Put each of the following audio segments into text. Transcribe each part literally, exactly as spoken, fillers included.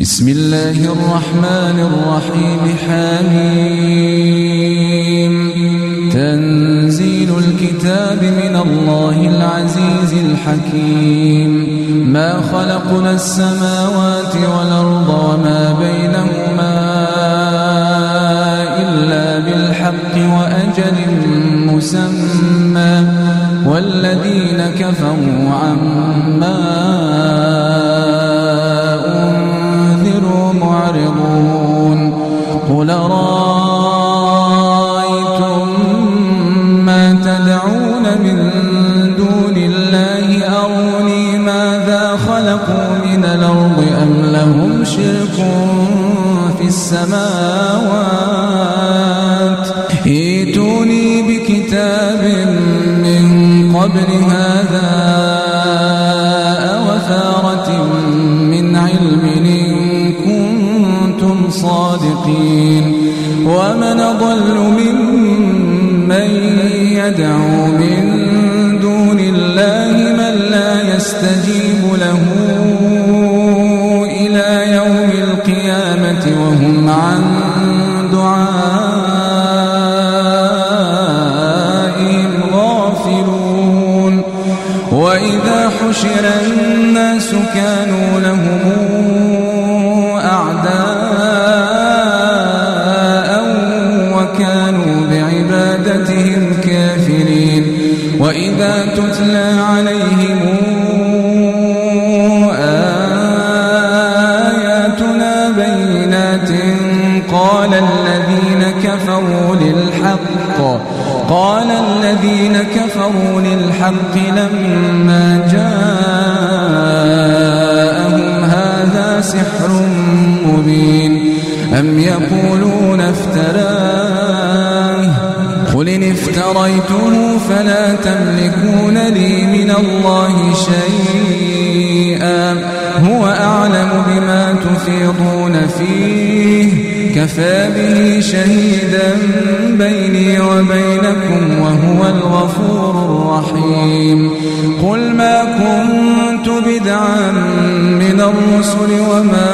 بسم الله الرحمن الرحيم. حميم. تنزيل الكتاب من الله العزيز الحكيم. ما خلقنا السماوات والأرض وما بينهما إلا بالحق وأجل مسمى والذين كفروا عما أنذروا معرضون. قل رأيتم ما تدعون من دون الله أروني ماذا خلقوا من الأرض أم لهم شرك في السماوات ائتوني بكتاب من قبل هذا أو أثارة من علم إن كنتم صادقين. ومن أضل ممن يدعو من دون الله من لا يستجيب له إلى يوم القيامة وهم عن دعائهم غافلون. وإذا حشر الناس كانوا لهم أعداء وكانوا بعبادتهم كافرين. وإذا تتلى عليهم آياتنا بينات قال الذين كفروا للحق قال الذين كفروا للحق لما جاءهم هذا سحر مبين أم يقولون افتراه قل إن افتريته فلا تملكون لي من الله شيئا هو أعلم بما تفيضون فيه كفى به شهيدا بيني وبينكم وهو الغفور الرحيم. قل ما كنت بدعا من الرسل وما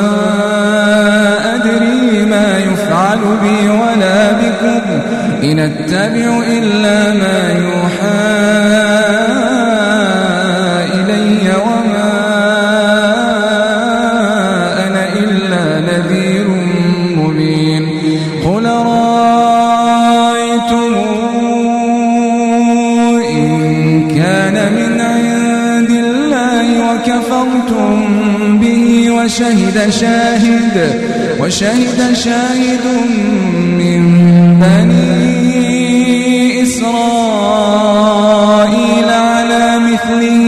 أدري ما يفعل بي ولا بكم إن أتبع إلا ما يوحى إلي وما أنا إلا نذير مبين. قل رأيتم إن كان من عند الله وكفرتم به وشهد شاهد وشهد شاهد من بني إسرائيل على مثله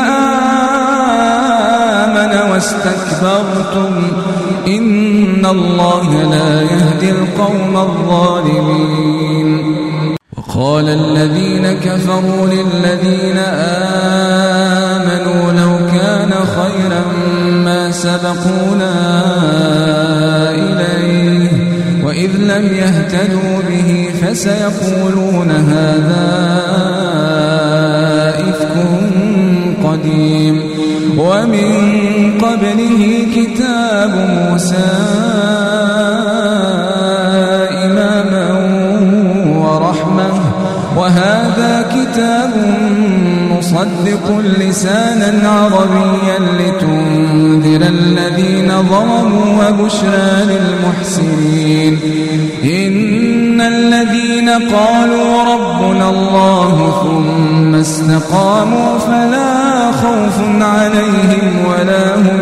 فآمن واستكبرتم إن الله لا يهدي القوم الظالمين. وقال الذين كفروا للذين آمنوا لو كان خيرا ما سبقونا إليه وإذ لم يهتدوا به فسيقولون هذا إفك قديم. ومن قبله كتاب موسى إماما ورحمة وهذا كتاب مصدق لسانا عربيا لتنذر الذين ظلموا وبشرى للمحسنين. إن الذين قالوا ربنا الله ثم استقاموا فلا خوف عليهم ولا هم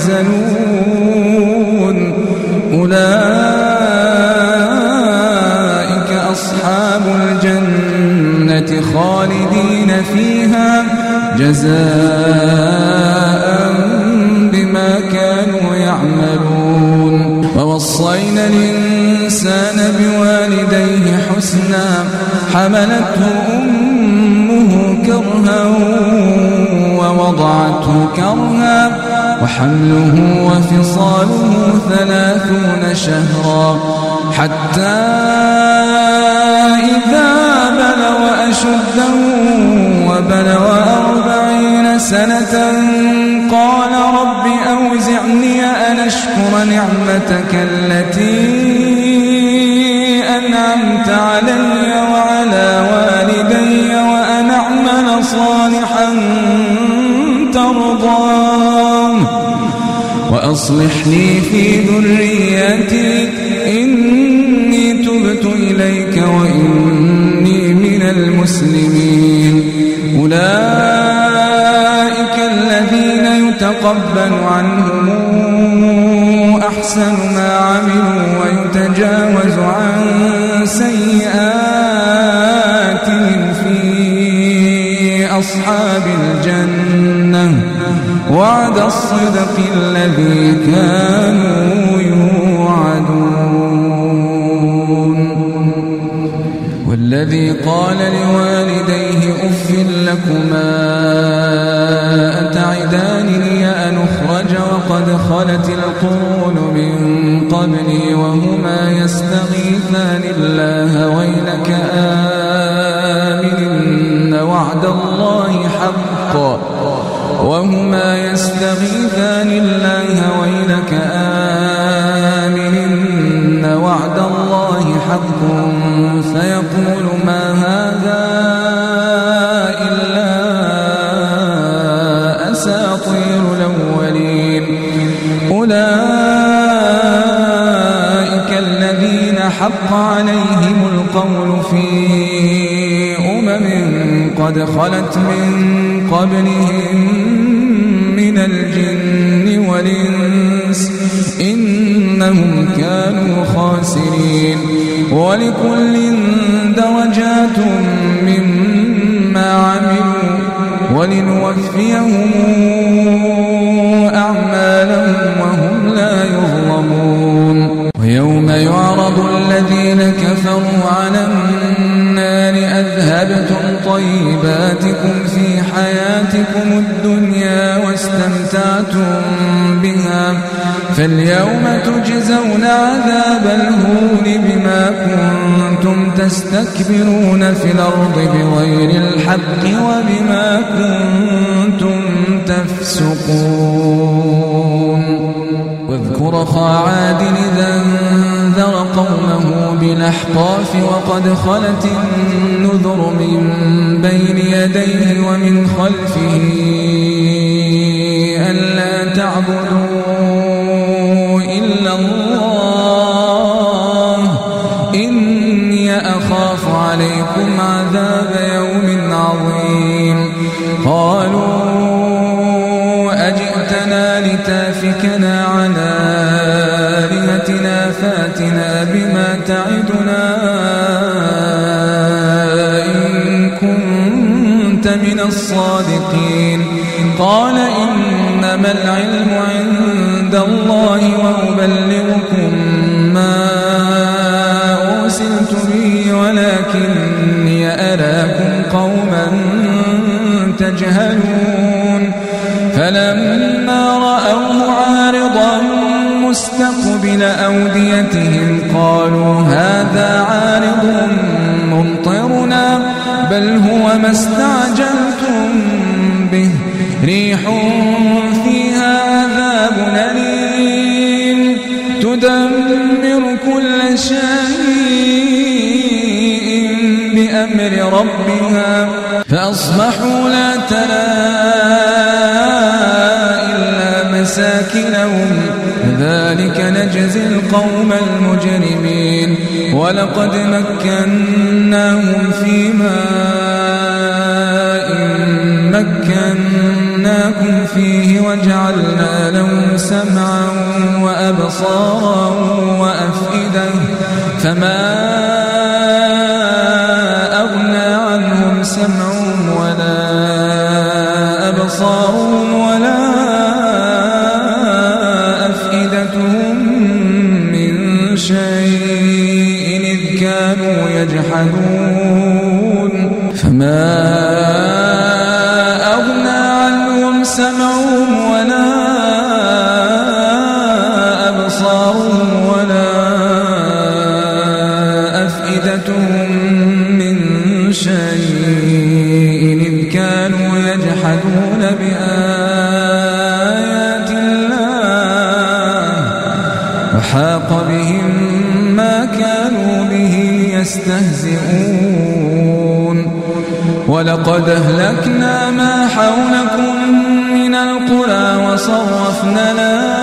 يحزنون أولئك أصحاب الجنة خالدين فيها جزاء بما كانوا يعملون. ووصينا الإنسان بوالديه حسنا حملته أمه كرها ووضعته كرها وحمله وفصاله ثلاثون شهرا حتى إذا بلغ أشده وبلغ أربعين سنة قال رب أوزعني أن أشكر نعمتك التي أنعمت علي وعلى والدي وأن أعمل صالحا ترضاه وأصلح لي في ذريتي إني تبت إليك وإني من المسلمين. أولئك الذين يتقبل عنهم أحسن ما عملوا ويتجاوز عن سيئاتهم في أصحاب الجنة وعد الصدق الذي كانوا يوعدون. والذي قال لوالديه أف لكما أتعدانني أن أخرج وقد خلت القرون من قبلي وهما يستغيثان الله ويلك آمن وعد الله حق وهما يستغيثان الله ويلك آمن وعد الله حق فيقول ما هذا إلا أساطير الأولين. أولئك الذين حق عليهم القول في أمم قد خلت من قبلهم من الجن والإنس إنهم كانوا خاسرين. ولكل درجات مما عملوا ولنوفيهم أعمالهم وهم لا يظلمون. ويوم يعرض الذين كفروا على النار أذهبتم طيباتكم في حياتكم الدنيا واستمتعتم بها فاليوم تجزون عذاب الهون بما كنتم تستكبرون في الأرض بغير الحق وبما كنتم تفسقون. واذكر أخا عاد إذا أنذر قومه بالأحقاف وقد خلت النذر من بين يديه ومن خلفه ألا تعبدوا إلا الله إني أخاف عليكم عذاب يوم عظيم. قالوا أجئتنا لتافكنا على آلهتنا فاتنا بما تعدنا إن كنت من الصادقين. قال إنما العلم عند الله وأبلغكم ما أرسلت به ولكني أراكم قوما تجهلون. فلما رأوه عارضا مستقبل أوديتهم قالوا هذا عارض ممطرنا بل هو ما استعجلتم به ريح فيها عذاب أليم تدمر كل شيء بأمر ربها فأصبحوا لا ترى إلا مساكنهم ذلك نجزي القوم المجرمين. ولقد مكناهم في ماء مكناكم فيه وجعلنا لهم سمعا وأبصارا وأفئدة فما أغنى عنهم سمعهم ولا أبصارهم ولا أفئدتهم من شيء إذ كانوا يجحدون فما أغنى عنهم سمعهم ولا أبصارهم ولا أفئدتهم من شيء إذ كانوا يجحدون بآياتنا وحاق بهم ما كانوا به يستهزئون ولقد أهلكنا ما حولكم من القرى وصرفنا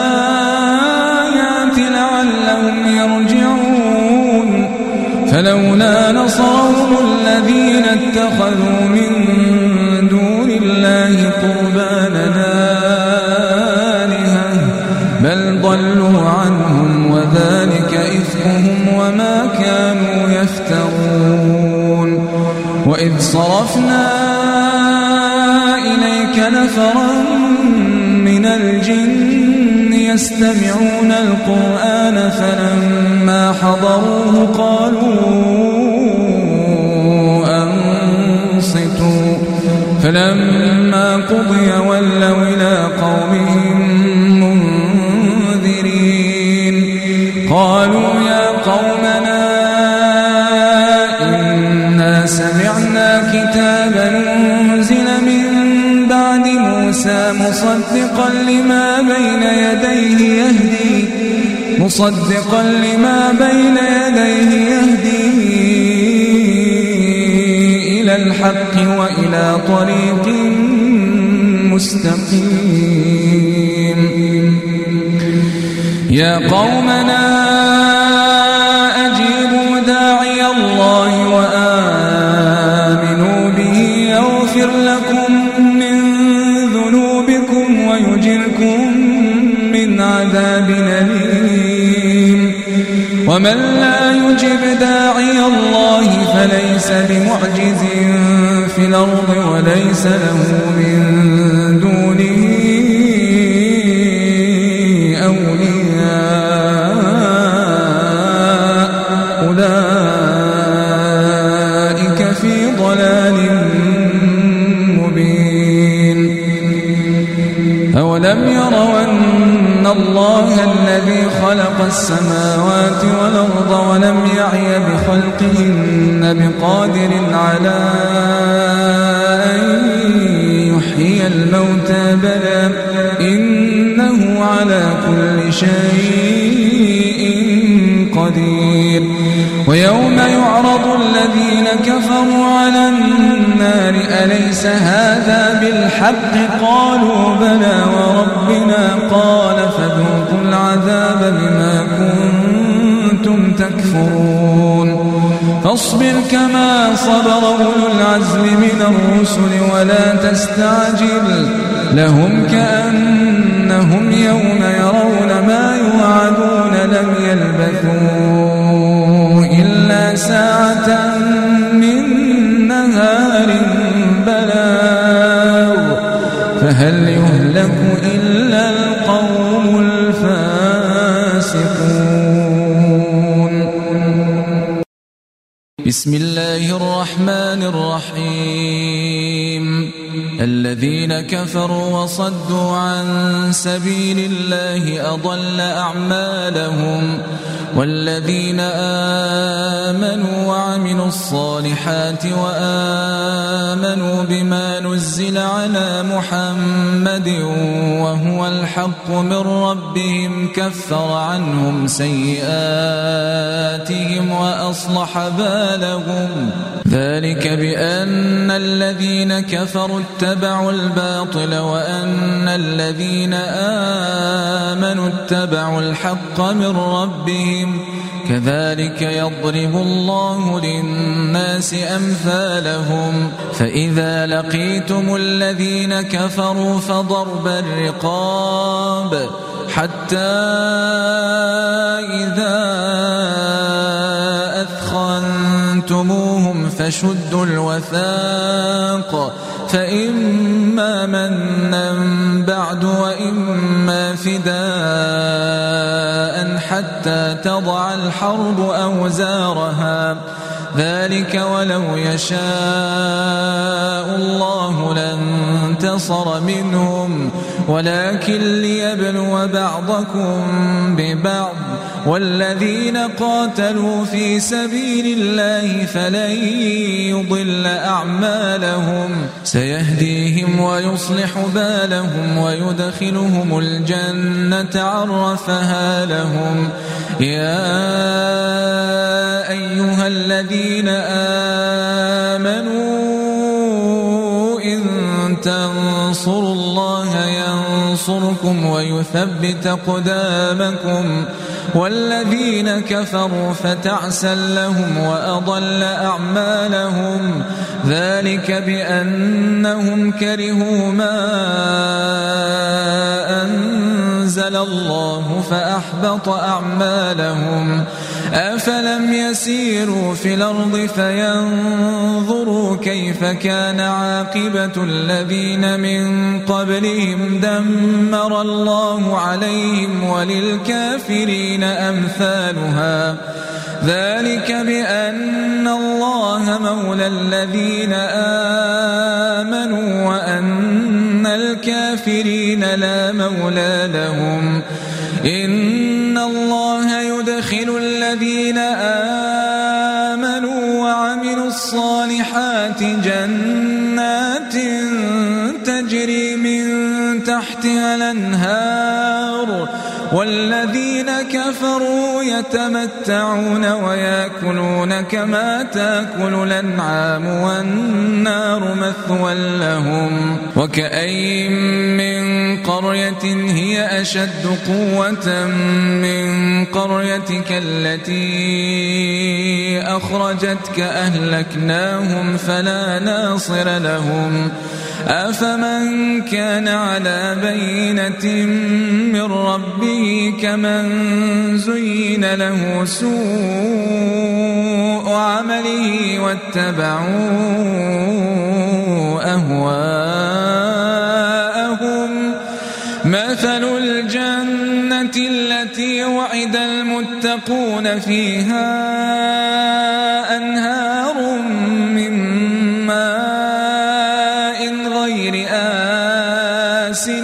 الآيات لعلهم يرجعون فلولا نصرهم الذين اتخذوا من دون الله قربانا آلهة بل ضلوا عنهم وذلك إفكهم وما كانوا يفترون وإذ صرفنا إليك نفرا من الجن يستمعون القرآن فلما حضروه قالوا أنصتوا فلما قضي ولوا إلى قومهم منذرين قالوا يا قومنا إنا سمعنا كتابا أنزل من بعد موسى مصدقا لما بين يديه يهدي مصدقا لما بين يديه يهدي إلى الحق وإلى طريق مستقيم يا قومنا أجيبوا داعي الله وآمنوا به يغفر لكم من ذنوبكم ويجركم من عذاب أليم ومن لا يجب داعي الله فليس بمعجز في الأرض وليس له من دونه أولياء أولئك في ضلال مبين أولم يروا أن الله الذي خلق السماوات والأرض ولم يعي بخلقهن بقادر على أن يحيي الموتى بلى إنه على كل شيء قدير ويوم يعرض الذين كفروا على النار أليس هذا بالحق قالوا بلى وربنا قال فذوقوا العذاب بما كنتم تكفرون فاصبر كما صبر أولو العزم من الرسل ولا تستعجل لهم كأنهم يوم يرون ما يوعدون لم يلبثوا إلا ساعة من نهار بلاغ فهل يهلك إلا القوم الفاسقون بسم الله الرحمن الرحيم الذين كفروا وصدوا عن سبيل الله أضل أعمالهم والذين آمنوا وعملوا الصالحات وآمنوا بما نزل على محمد وهو الحق من ربهم كفر عنهم سيئاتهم وأصلح بالهم ذلك بأن الذين كفروا اتبعوا الباطل وأن الذين آمنوا اتبعوا الحق من ربهم كذلك يضرب الله للناس أمثالهم فإذا لقيتم الذين كفروا فضرب الرقاب حتى إذا أثخنتموهم فشدوا الوثاق فإما منا بعد وإما فداء حتى تضع الحرب أوزارها ذلك ولو يشاء الله لانتصر منهم ولكن ليبلو بعضكم ببعض والذين قاتلوا في سبيل الله فلن يضل أعمالهم سيهديهم ويصلح بالهم ويدخلهم الجنة عرفها لهم. يا أيها الذين آمنوا إن تنصروا الله ينصركم ويثبت أقدامكم والذين كفروا فتعسا لهم وأضل أعمالهم ذلك بأنهم كرهوا ما أنزل الله فأحبط أعمالهم. أفلم يسيروا في الأرض فينظروا كيف كان عاقبة الذين من قبلهم دمر الله عليهم وللكافرين أمثالها ذلك بأن الله مولى الذين آمنوا وأن الكافرين لا مولى لهم. إن الله يدخل الذين آمنوا وعملوا الصالحات جنات تجري من تحتها الأنهار والذين كفروا يتمتعون ويأكلون كما تأكل الأنعام والنار مثوى لهم. وكأين من قرية هي أشد قوة من قريتك التي أخرجتك أهلكناهم فلا ناصر لهم. أفمن كان على بينة من ربه كمن زين له سوء عمله واتبعوا أهواءهم. مثل الجنة التي وعد المتقون فيها أنهار من ماء غير آسن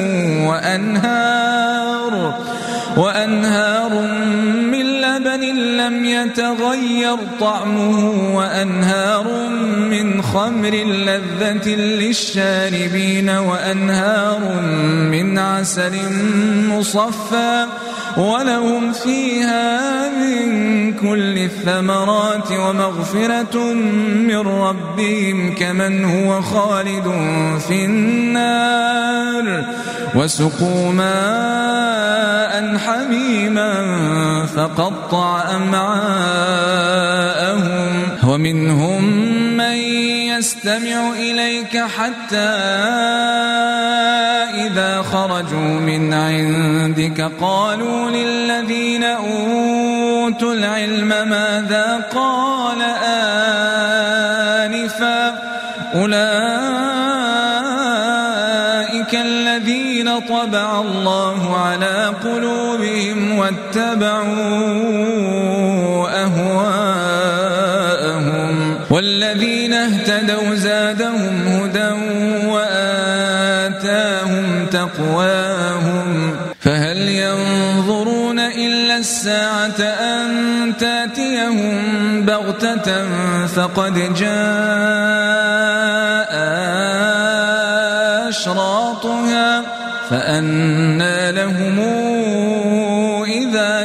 وأنهار, وأنهار من لبن لم يتغير طعمه وأنهار من خمر لذة للشاربين وأنهار من عسل مصفى ولهم فيها من كل الثمرات ومغفرة من ربهم كمن هو خالد في النار وسقوا ماء حميما فقطع أمعاءهم. ومنهم من يستمع إليك حتى إذا خرجوا من عندك قالوا للذين أوتوا العلم ماذا قال آنفا أولئك الذين طبع الله على قلوبهم واتبعوا أهواءهم والذين اهتدوا زادهم هدى وآتاهم تقواهم. فهل ينظرون إلا الساعة أن تأتيهم بغتة فقد جاء أشراطها فأنى لهم إذا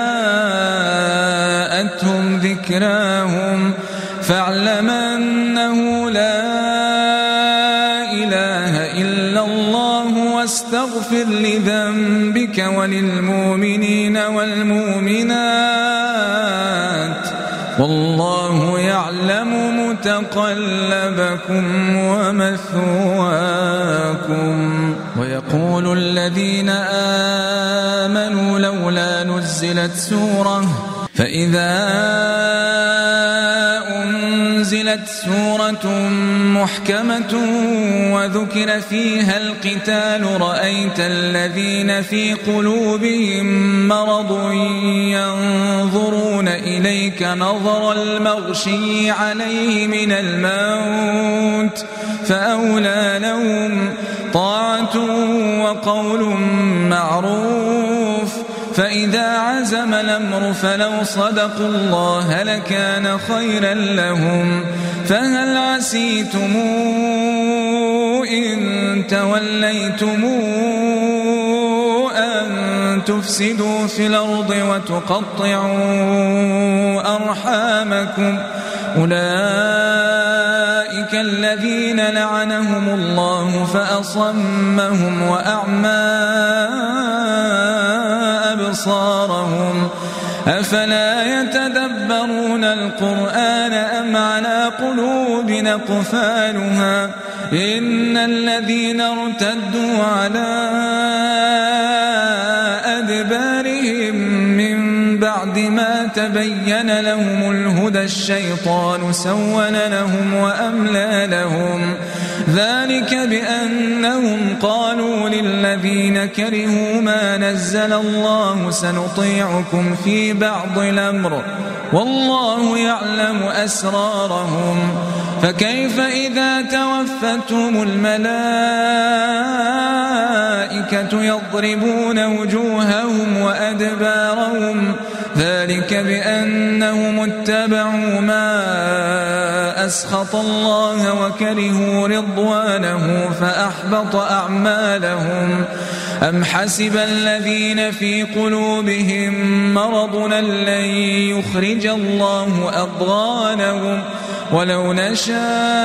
جاءتهم ذكراهم فاعلم أنه لا إله إلا الله واستغفر لذنبك وللمؤمنين والمؤمنات والله يعلم متقلبكم ومثواكم. ويقول الذين آمنوا لولا نزلت سورة فإذا أنزلت أنزلت سورة محكمة وذكر فيها القتال رأيت الذين في قلوبهم مرض ينظرون إليك نظر المغشي عليه من الموت فأولى لهم طاعة وقول معروف فإذا عزم الأمر فلو صدقوا الله لكان خيرا لهم فهل عسيتم إن توليتم أن تفسدوا في الأرض وتقطعوا أرحامكم أولئك الذين لعنهم الله فأصمهم وأعمى أبصارهم أفلا يتدبرون القرآن أم على قلوب أقفالها إن الذين ارتدوا على أدبارهم من بعد ما تبين لهم الهدى الشيطان سول لهم وأملى لهم ذلك بأنهم قالوا للذين كرهوا ما نزل الله سنطيعكم في بعض الأمر والله يعلم أسرارهم فكيف إذا توفتهم الملائكة يضربون وجوههم وأدبارهم ذلك بأنهم اتبعوا ما أسخط الله وكرهوا رضوانه فأحبط أعمالهم أم حسب الذين في قلوبهم مرض لن يخرج الله أضغانهم ولو نشاء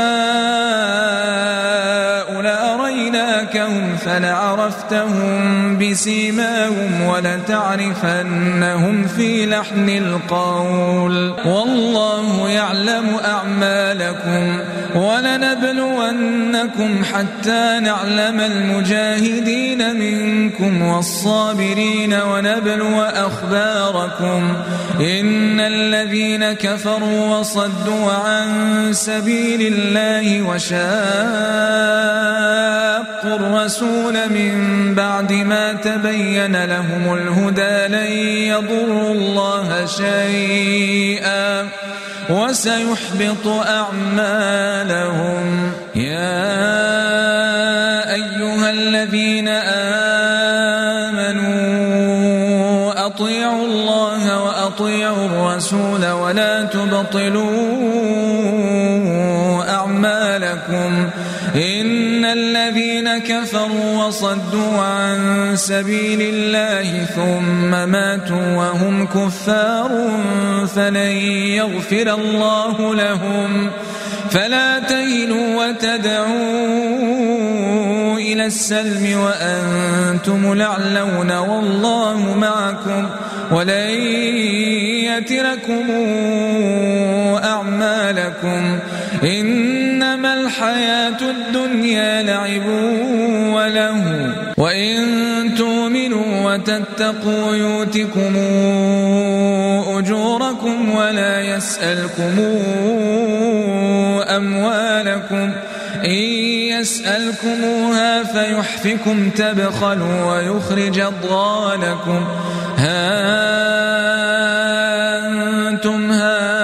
لأريناكهم فلعرفتهم بسيماهم ولتعرفنهم في لحن القول والله يعلم أعمالكم ولنبلونكم حتى نعلم المجاهدين منكم والصابرين ونبلو أخباركم إن الذين كفروا وصدوا عن سبيل الله وشاقوا الرسول من بعد ما تبين لهم الهدى لن يضروا الله شيئا وسيحبط أعمالهم يا أيها الذين آمنوا أطيعوا الله وأطيعوا الرسول ولا تبطلوا أعمالكم إن الذين كفروا وصدوا عن سبيل الله ثم ماتوا وهم كفار فلن يغفر الله لهم فلا تهنوا وتدعوا إلى السلم وأنتم الأعلون والله معكم ولن يتركم أعمالكم إنما الحياة الدنيا لعب وله وإن تؤمنوا وتتقوا يؤتكم أجوركم ولا يسألكم أموالكم إن يسألكموها فيحفكم تبخلوا ويخرج أضغانكم ها أنتم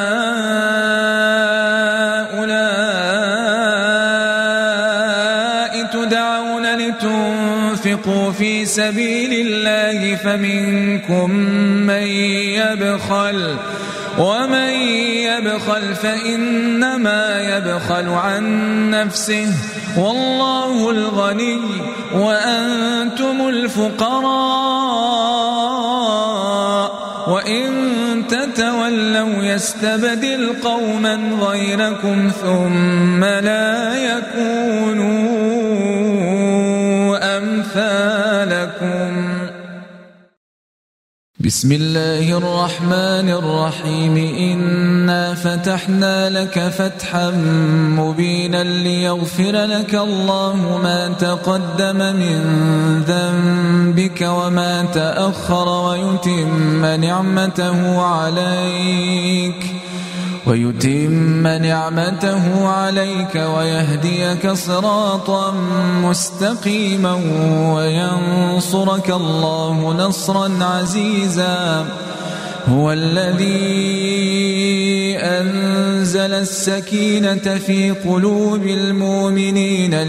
هؤلاء تدعون لتنفقوا في سبيل الله فمنكم من يبخل ومن يبخل فإنما يبخل عن نفسه والله الغني وأنتم الفقراء وإن تتولوا يستبدل قوما غيركم ثم لا يكونوا أمثالكم. بسم الله الرحمن الرحيم إنا فتحنا لك فتحا مبينا ليغفر لك الله ما تقدم من ذنبك وما تأخر ويتم نعمته عليك ويتم نعمته عليك ويهديك صراطا مستقيما وينصرك الله نصرا عزيزا. هو الذي أنزل السكينة في قلوب المؤمنين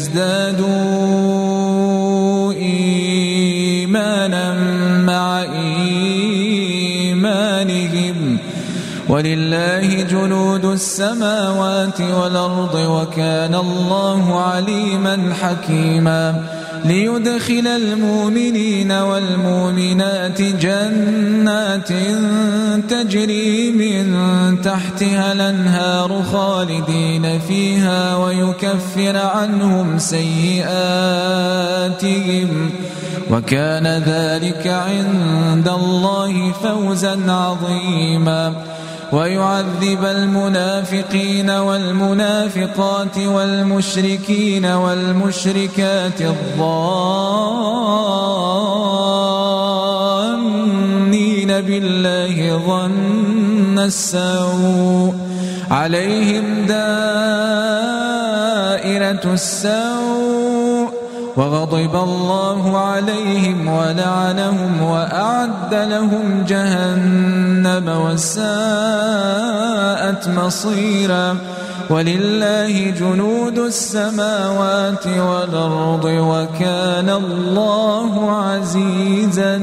ليزدادوا إيمانا مع إيمانهم ولله جنود السماوات والأرض وكان الله عليما حكيما. ليدخل المؤمنين والمؤمنات جنات تجري من تحتها الأنهار خالدين فيها ويكفر عنهم سيئاتهم وكان ذلك عند الله فوزا عظيما. ويعذب المنافقين والمنافقات والمشركين والمشركات الظانين بالله ظن السوء عليهم دائرة السوء وغضب الله عليهم ولعنهم وأعد لهم جهنم وساءت مصيرا. ولله جنود السماوات والأرض وكان الله عزيزا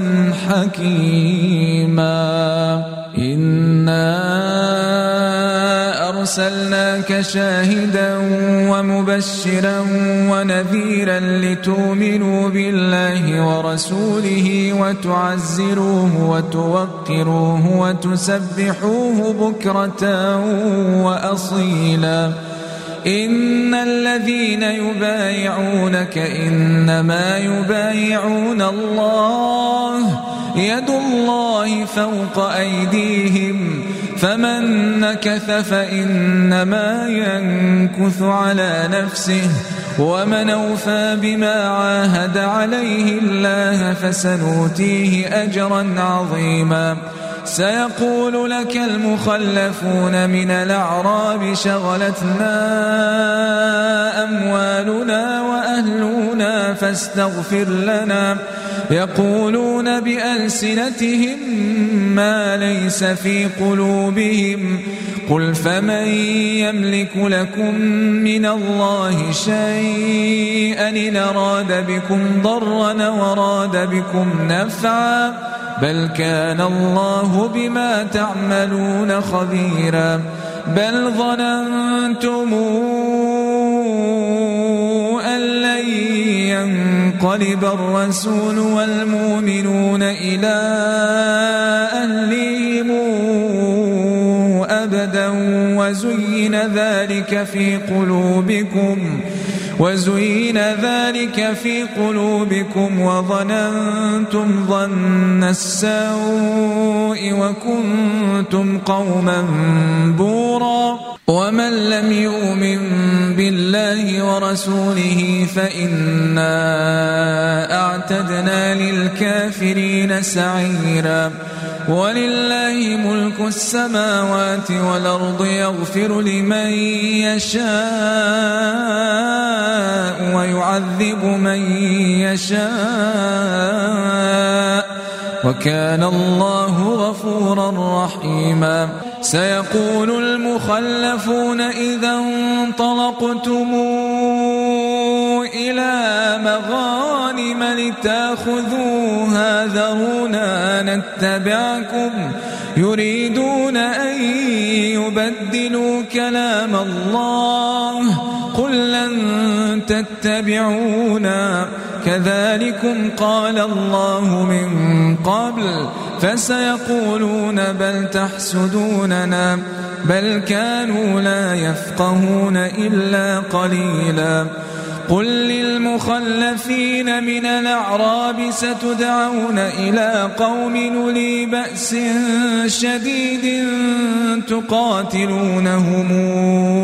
حكيما. إنا أرسلناك شاهدا ومبشرا ونذيرا لتؤمنوا بالله ورسوله وتعزروه وتوقروه وتسبحوه بكرة وأصيلا. إن الذين يبايعونك إنما يبايعون الله يد الله فوق أيديهم فمن نكث فإنما ينكث على نفسه ومن أوفى بما عاهد عليه الله فسنؤتيه أجرا عظيما. سيقول لك المخلفون من الأعراب شغلتنا أموالنا وأهلنا فاستغفر لنا يقولون بألسنتهم ما ليس في قلوبهم قل فمن يملك لكم من الله شيئا إن أراد بكم ضرا وراد بكم نفعا بل كان الله بما تعملون خبيرا. بل ظننتم أن لن ينقلب الرسول والمؤمنون إلى أهلهم أبدا وزين ذلك في قلوبكم وزين ذلك في قلوبكم وظننتم ظن السوء وكنتم قوما بورا. ومن لم يؤمن بالله ورسوله فإنا أعتدنا للكافرين سعيرا. ولله ملك السماوات والأرض يغفر لمن يشاء ويعذب من يشاء وكان الله غفورا رحيما. سيقول المخلفون إذا انطلقتم إلى مغانم لتأخذوها ذرونا نتبعكم يريدون أن يبدلوا كلام الله قل لن تتبعونا كذلكم قال الله من قبل فسيقولون بل تحسدوننا بل كانوا لا يفقهون إلا قليلا. قل للمخلفين من الأعراب ستدعون إلى قوم أولي بأس شديد تقاتلونهم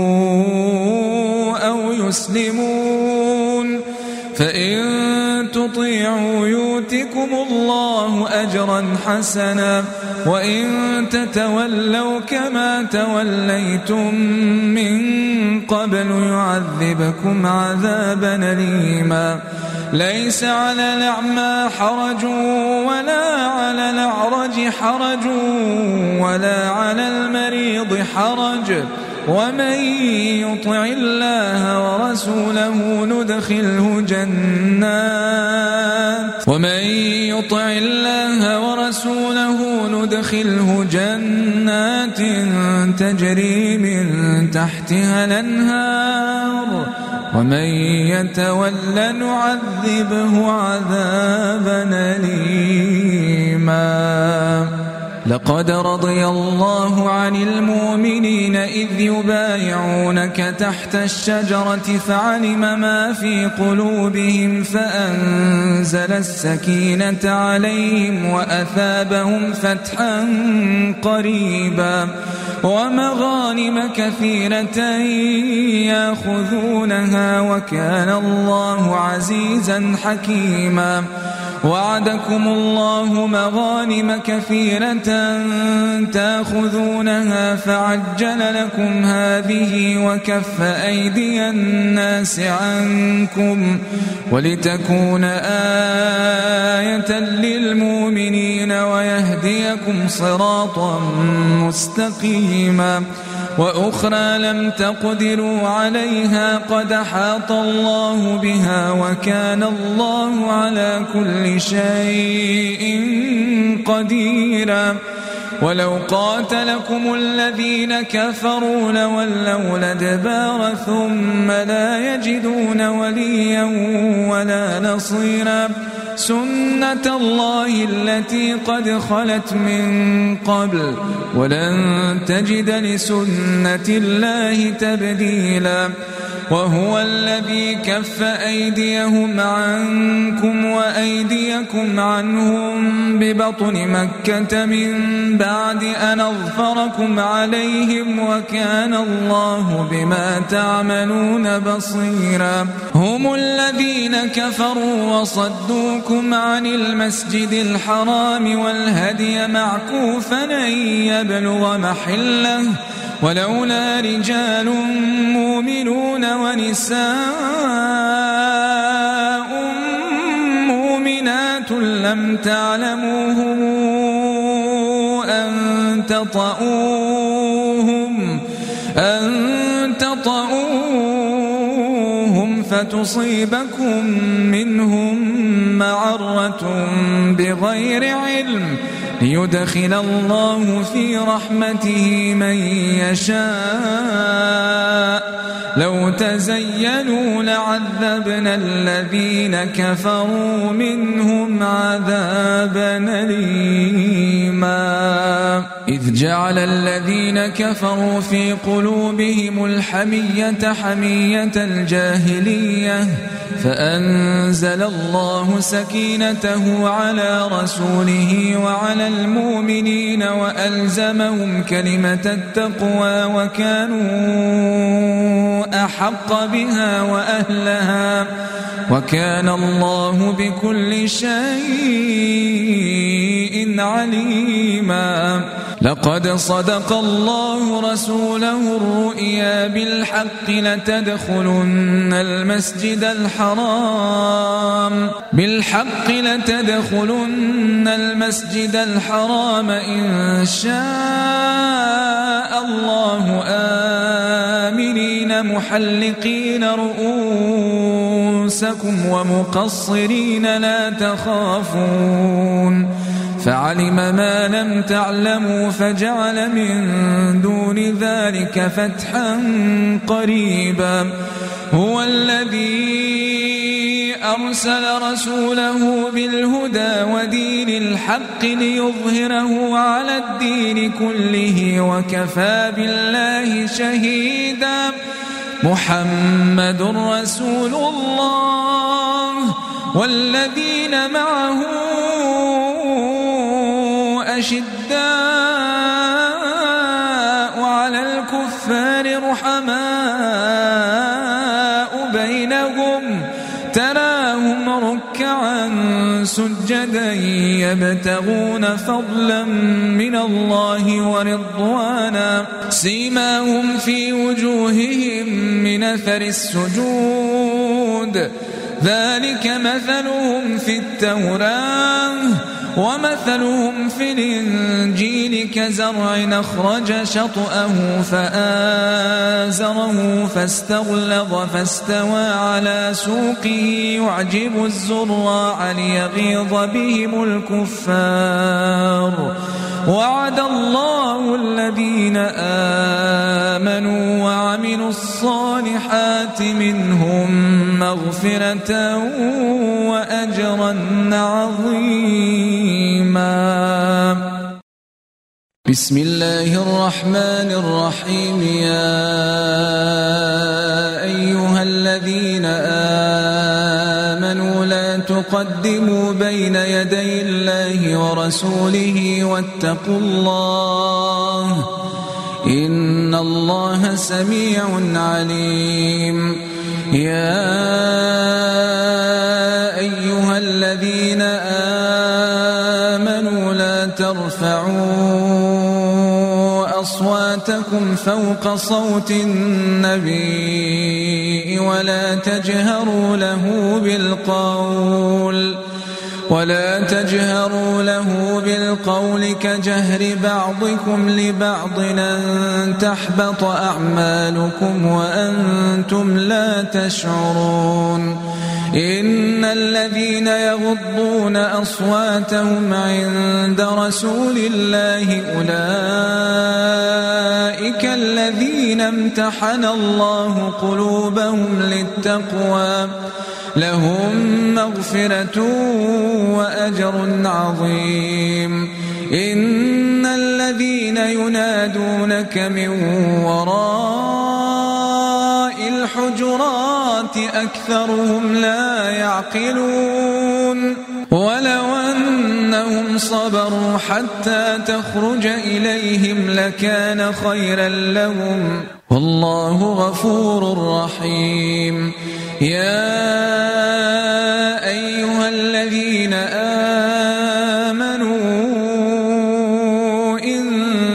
أو يسلمون فإن تطيعوا يؤتكم الله أجرا حسنا وإن تتولوا كما توليتم من قبل يعذبكم عذابا أليما ليس على الأعمى حرج ولا على الأعرج حرج ولا على المريض حرج ومن يطع الله ورسوله ندخله جنات ومن يطع الله ورسوله ندخله جنات تجري من تحتها الأنهار ومن يتولى نعذبه عذابا أليما لقد رضي الله عن المؤمنين إذ يبايعونك تحت الشجرة فعلم ما في قلوبهم فأنزل السكينة عليهم وأثابهم فتحا قريبا ومغانم كثيرة يأخذونها وكان الله عزيزا حكيما وعدكم الله مغانم كثيرة تأخذونها فعجل لكم هذه وكف أيدي الناس عنكم ولتكون آية للمؤمنين ويهديكم صراطا مستقيما وأخرى لم تقدروا عليها قد أحاط الله بها وكان الله على كل شيء قديرا ولو قاتلكم الذين كفروا لولوا الأدبار ثم لا يجدون وليا ولا نصيرا سنة الله التي قد خلت من قبل ولن تجد لسنة الله تبديلا وهو الذي كف أيديهم عنكم وأيديكم عنهم ببطن مكة من بعد أن أظفركم عليهم وكان الله بما تعملون بصيرا هم الذين كفروا وصدوكم عن المسجد الحرام والهدي معكوفا أن يبلغ محله ولولا رجال مؤمنون ونساء مؤمنات لم تعلموهم أن تطؤوهم أن تطؤوهم فتصيبكم منهم معرة بغير علم ليدخل الله في رحمته من يشاء لو تزينوا لعذبنا الذين كفروا منهم عذابا أليما إذ جعل الذين كفروا في قلوبهم الحمية حمية الجاهلية فأنزل الله سكينته على رسوله وعلى المؤمنين وألزمهم كلمة التقوى وكانوا أحق بها وأهلها وكان الله بكل شيء عليما لقد صدق الله رسوله الرؤيا بالحق لتدخلن المسجد الحرام بالحق لتدخلن المسجد الحرام إن شاء الله آمنين محلقين رؤوسكم ومقصرين لا تخافون فعلم ما لم تعلموا فجعل من دون ذلك فتحا قريبا هو الذي أرسل رسوله بالهدى ودين الحق ليظهره على الدين كله وكفى بالله شهيدا محمد رسول الله والذين معه أشداء على الكفار رحماء بينهم تراهم ركعا يبتغون فضلا من الله ورضوانا سيماهم في وجوههم من أثر السجود ذلك مثلهم في التوراة ومثلهم في الإنجيل كزرع أخرج شطأه فآزره فاستغلظ فاستوى على سوقه يعجب الزراع ليغيظ بهم الكفار وعد الله الذين آمنوا وعملوا الصالحات منهم مغفرة وأجرا عظيما. بسم الله الرحمن الرحيم. يا أيها الذين آمنوا لا تقدموا بين يدي الله ورسوله واتقوا الله إن الله سميع عليم. يا أيها الذين آمنوا لا ترفعوا أصواتكم فوق صوت النبي ولا تجهروا له بالقول ولا تجهروا له بالقول كجهر بعضكم لبعض أن تحبط أعمالكم وأنتم لا تشعرون. إن الذين يغضون أصواتهم عند رسول الله أولئك الذين امتحن الله قلوبهم للتقوى لهم مغفرة وأجر عظيم. إن الذين ينادونك من وراء الحجرات أكثرهم لا يعقلون ولو أنهم صبروا حتى تخرج إليهم لكان خيرا لهم والله غفور رحيم. يا أيها الذين آمنوا إن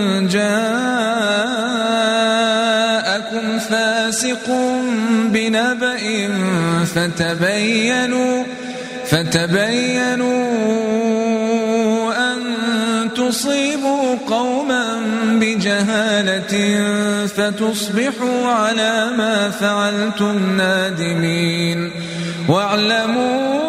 جاءكم فاسق بنبأ فتبينوا فتبينوا أن تصيبوا قوما بجهالة فتصبحوا على ما فعلتم نادمين. واعلموا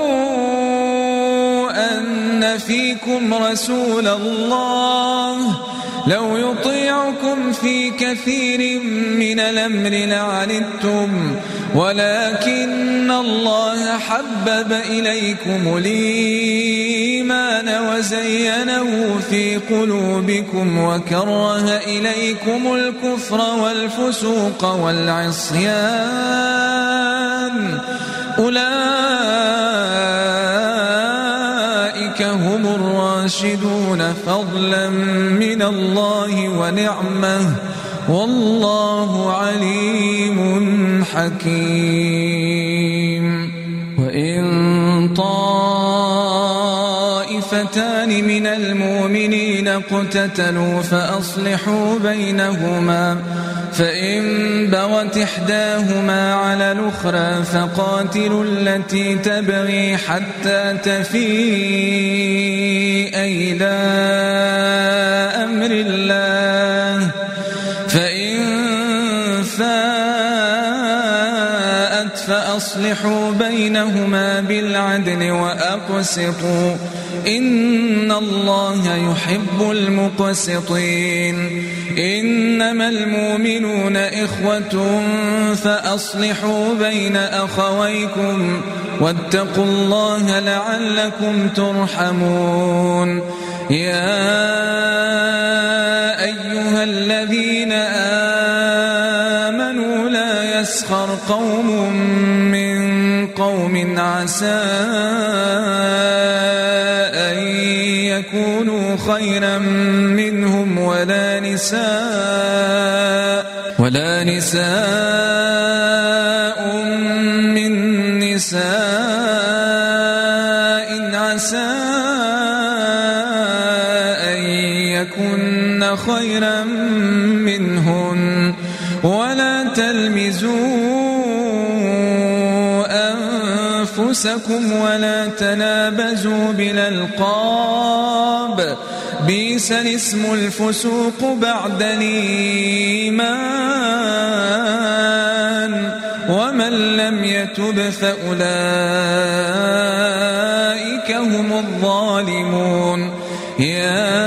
أن فيكم رسول الله لو يطيعكم في كثير من الأمر لعنتم ولكن الله حبب إليكم الإيمان وزينه في قلوبكم وكره إليكم الكفر والفسوق والعصيان أولئك هم الراشدون فضلا من الله ونعمه والله عليم حكيم. وإن طائفتان من المؤمنين اقتتلوا فأصلحوا بينهما فإن بغت إحداهما على الأخرى فقاتلوا التي تبغي حتى تفيء إلى أمر الله فإن فاءت فأصلحوا بينهما بالعدل وأقسطوا إن الله يحب المقسطين. إنما المؤمنون إخوة فأصلحوا بين أخويكم واتقوا الله لعلكم ترحمون. يا أيها الذين آمنوا لا يسخر قوم من قوم عسى أن يكونوا خيرا منهم ولا نساء ولا نساء من نساء عسى يكن خيرا منهن ولا تلمزوا أنفسكم ولا تنابزوا بالألقاب بئس الاسم الفسوق بعد الإيمان ومن لم يتب فأولئك هم الظالمون يا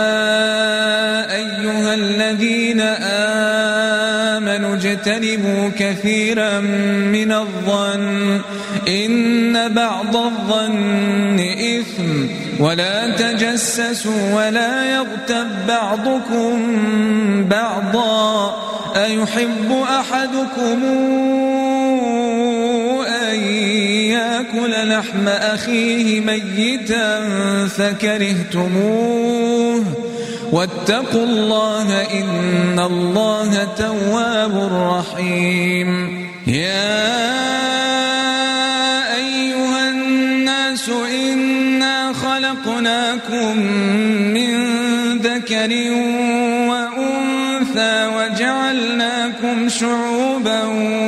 أيها الذين آمنوا اجتنبوا كثيرا من الظن إن بعض الظن إثم ولا تجسسوا ولا يغتب بعضكم بعضا أيحب أحدكم أن يأكل لحم أخيه ميتا فكرهتموه واتقوا الله إن الله تواب رحيم يا أيها الناس إنا خلقناكم من ذكر وأنثى وجعلناكم شعوبا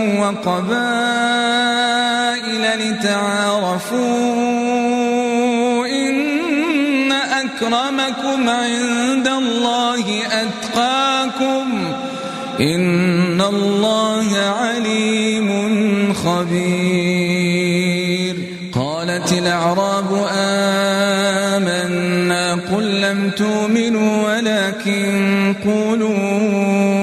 وقبائل لتعارفوا إن أكرمكم عند الله أتقاكم إن الله عليم خبير قالت الأعراب آمنا قل لم تؤمنوا ولكن قولوا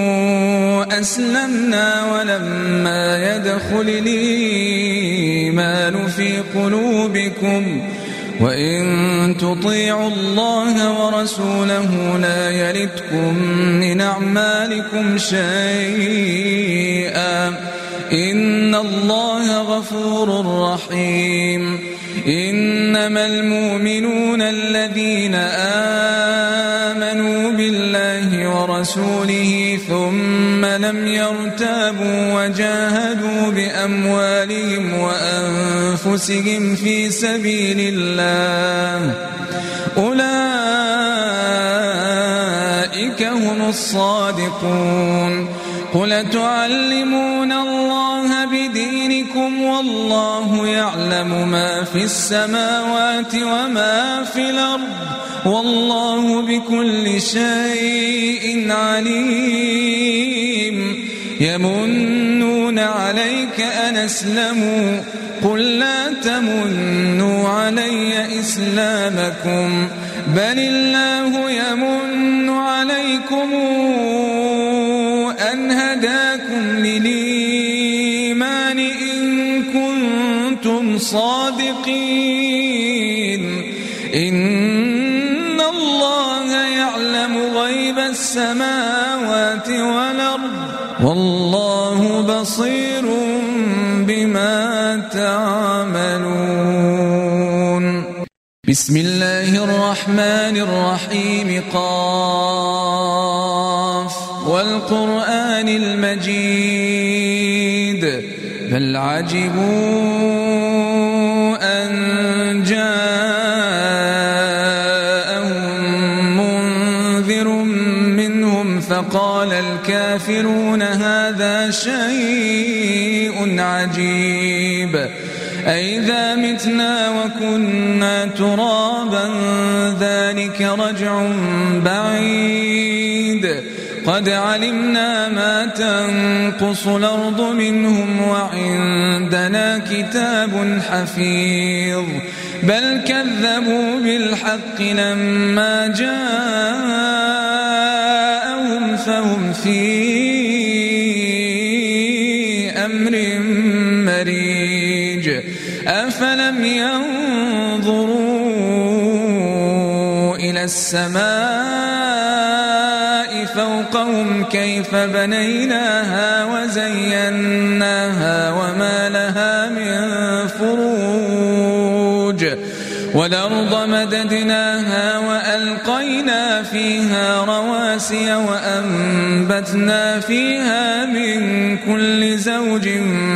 أسلمنا ولما يدخل الإيمان في قلوبكم وإن تطيعوا الله ورسوله لا يلتكم من أعمالكم شيئا إن الله غفور رحيم إنما المؤمنون الذين آمنوا بالله ورسوله ثم لم يرتابوا وجاهدوا بأموالهم وأنفسهم في سبيل الله أولئك هم الصادقون قل تعلمون الله بدينكم والله يعلم ما في السماوات وما في الأرض والله بكل شيء عليم يمنون عليك أن أسلموا قل لا تمنوا علي إسلامكم بل الله يمن عليكم أن هداكم للإيمان إن كنتم صادقين إن الله يعلم غيب السماوات والأرض والله بصير بما تعملون بسم الله الرحمن الرحيم قاف والقرآن المجيد بل عجبوا أن جاءهم منذر منهم فقال الكافرون هذا شيء عجيب أئذا متنا وكنا ترابا ذلك رجع بعيد قد علمنا ما تنقص الأرض منهم وعندنا كتاب حفيظ بل كذبوا بالحق لما جاءهم فهم في أمر مريج أفلم ينظروا إلى السماء فوقهم كيف بنيناها وزيناها وما لها من فروج والأرض مددناها وألقينا فيها رواسي وأنبتنا فيها من كل زوج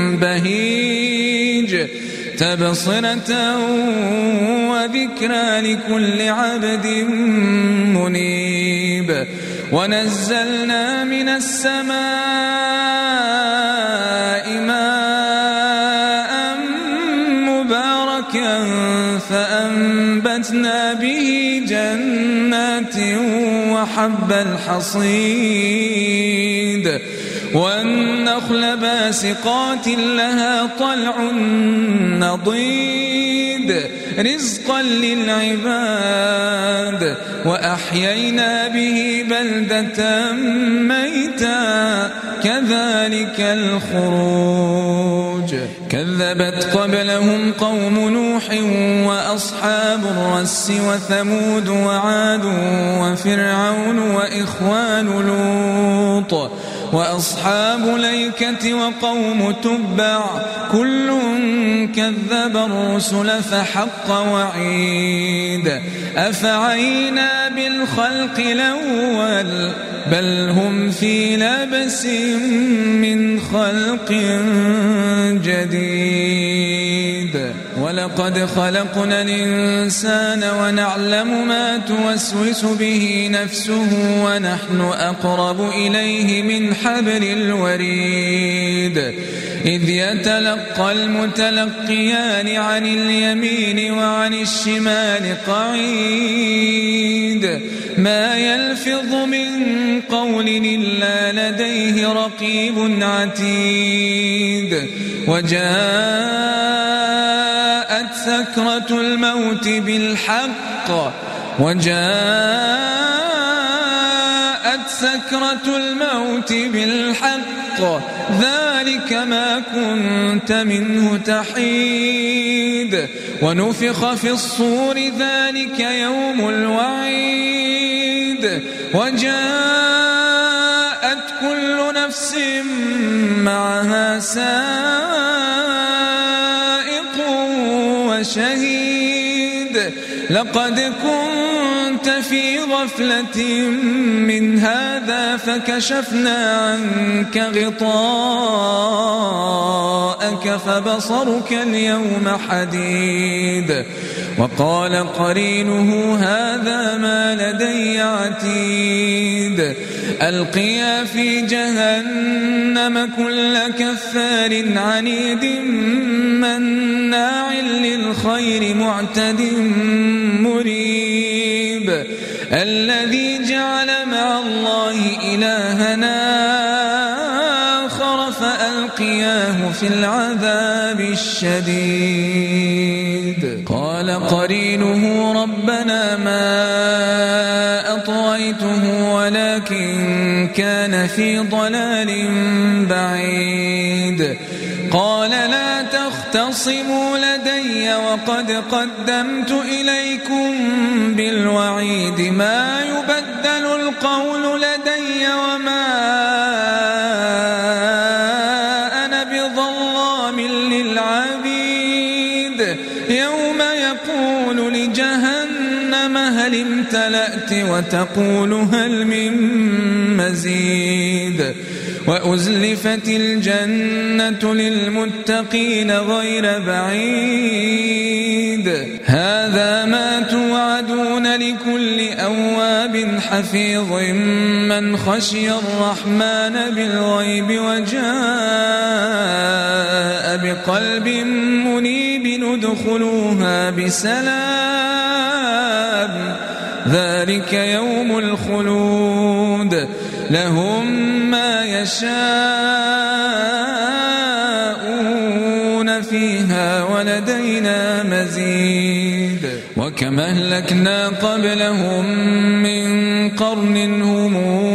بهيج تبصرة وذكرى لكل عبد منيب مريب ونزلنا من السماء ماء مباركا فأنبتنا به جنات وحب الحصيد والنخل باسقات لها طلع نضيد رزقا للعباد وأحيينا به بلدة ميتا كذلك الخروج كذبت قبلهم قوم نوح وأصحاب الرس وثمود وعاد وفرعون وإخوان لوط وأصحاب الأيكة وقوم تبع كل كذب الرسل فحق وعيد أفعينا بالخلق الأول بل هم في لبس من خلق جديد ولقد خلقنا الإنسان ونعلم ما توسوس به نفسه ونحن أقرب إليه من حبل الوريد إذ يتلقى المتلقيان عن اليمين وعن الشمال قعيد ما يلفظ من قول إلا لديه رقيب عتيد وجاءت سكرة الموت بالحق وجاءت سكرة الموت بالحق ذلك ما كنت منه تحيد ونفخ في الصور ذلك يوم الوعيد وجاءت كل نفس معها سائق وشهيد لقد كنت في غفلة من هذا فكشفنا عنك غطاءك فبصرك اليوم حديد وقال قرينه هذا ما لدي عتيد ألقيا في جهنم كل كفار عنيد مناع للخير معتد مريب الذي جعل مع الله إلهنا آخر فألقياه في العذاب الشديد قال قرينه ربنا ما أطغيته ولكن كان في ضلال بعيد قال لا تختصموا لدي وقد قدمت إليكم بالوعيد ما يبدل القول لدي وما أنا بظلام للعبيد يوم يقول لجهنم هل امتلأت وتقول هل من مزيد وأزلفت الجنة للمتقين غير بعيد هذا ما توعدون لكل أواب حفيظ من خشي الرحمن بالغيب وجاء بقلب منيب ادخلوها بسلام ذلك يوم الخلود لهم ما يشاءون فيها ولدينا مزيد وكم أهلكنا قبلهم من قرن هم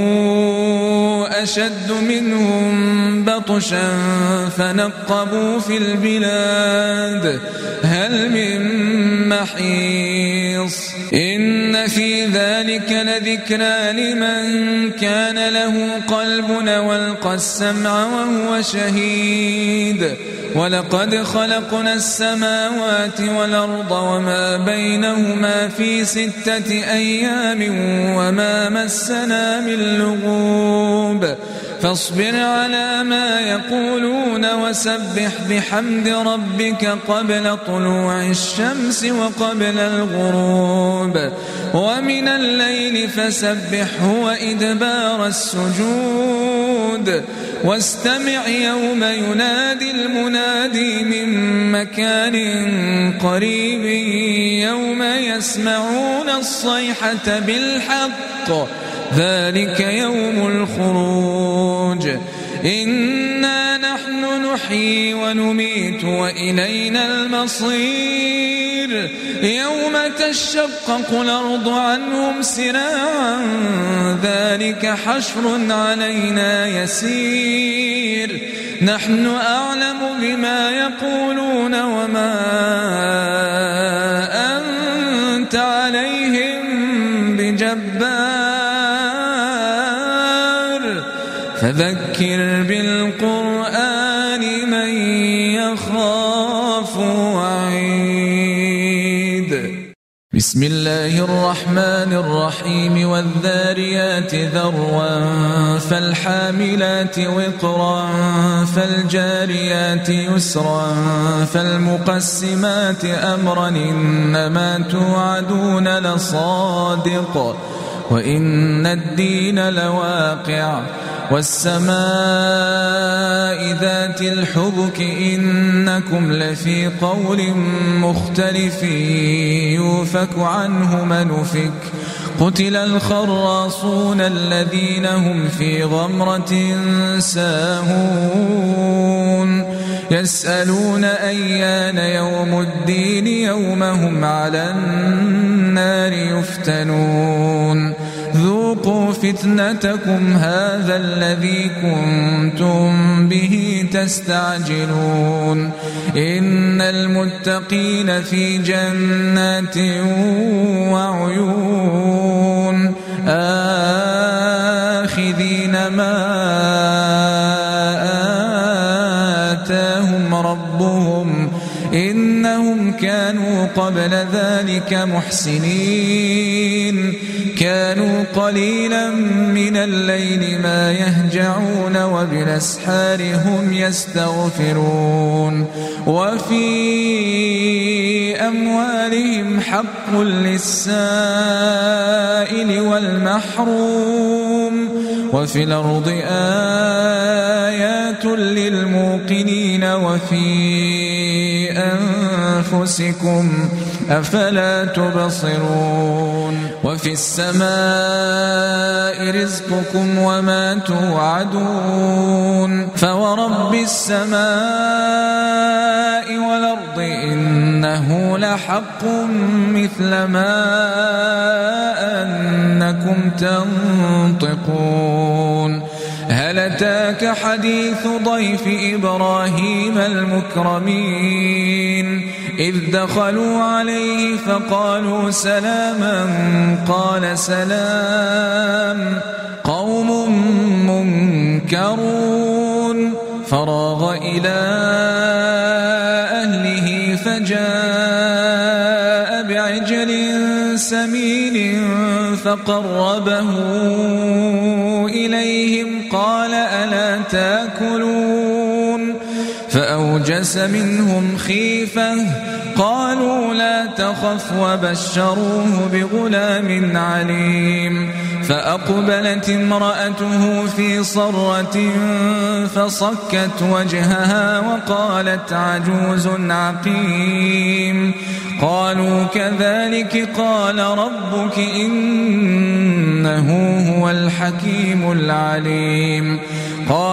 أشد منهم بطشا فنقبوا في البلاد هل من محيص إن في ذلك لذكرى لمن كان له قلب والقى السمع وهو شهيد ولقد خلقنا السماوات والأرض وما بينهما في ستة أيام وما مسنا من لغوب فاصبر على ما يقولون وسبح بحمد ربك قبل طلوع الشمس وقبل الغروب ومن الليل فسبحه وإدبار السجود واستمع يوم ينادي المنادي من مكان قريب يوم يسمعون الصيحة بالحق ذلك يوم الخروج إنا نحن نحيي ونميت وإلينا المصير يوم تشقق الأرض عنهم سراعا ذلك حشر علينا يسير نحن أعلم بما يقولون وما أنت عليهم بجبار فذكر بالقرآن من يخاف وعيد بسم الله الرحمن الرحيم والذاريات ذروا فالحاملات وقرا فالجاريات يسرا فالمقسمات أمرا إنما توعدون لصادق وإن الدين لواقع والسماء ذات الحبك إنكم لفي قول مختلف يوفك عنه من أفك قتل الخراصون الذين هم في غمرة ساهون يسألون أيان يوم الدين يوم هم على النار يفتنون ذوقوا فتنتكم هذا الذي كنتم به تستعجلون إن المتقين في جنات وعيون آخذين ما آتاهم ربهم إنهم كانوا قبل ذلك محسنين كانوا قليلا من الليل ما يهجعون وبالأسحار هم يستغفرون وفي أموالهم حق للسائل والمحروم وفي الأرض آيات للموقنين وفي أنفسكم أفلا تبصرون وفي السماء رزقكم وما توعدون فورب السماء والأرض إنه لحق مثل ما أنكم تنطقون هل أتاك حديث ضيف إبراهيم المكرمين إذ دخلوا عليه فقالوا سلاما قال سلام قوم منكرون فراغ إلى أهله فجاء بعجل سمين فقربه إليهم قال ألا تأكلون فأوجس منهم خيفة قالوا لا تخف وبشروه بغلام عليم فأقبلت امرأته في صرة فصكت وجهها وقالت عجوز عقيم قالوا كذلك قال ربك إنه هو الحكيم العليم قال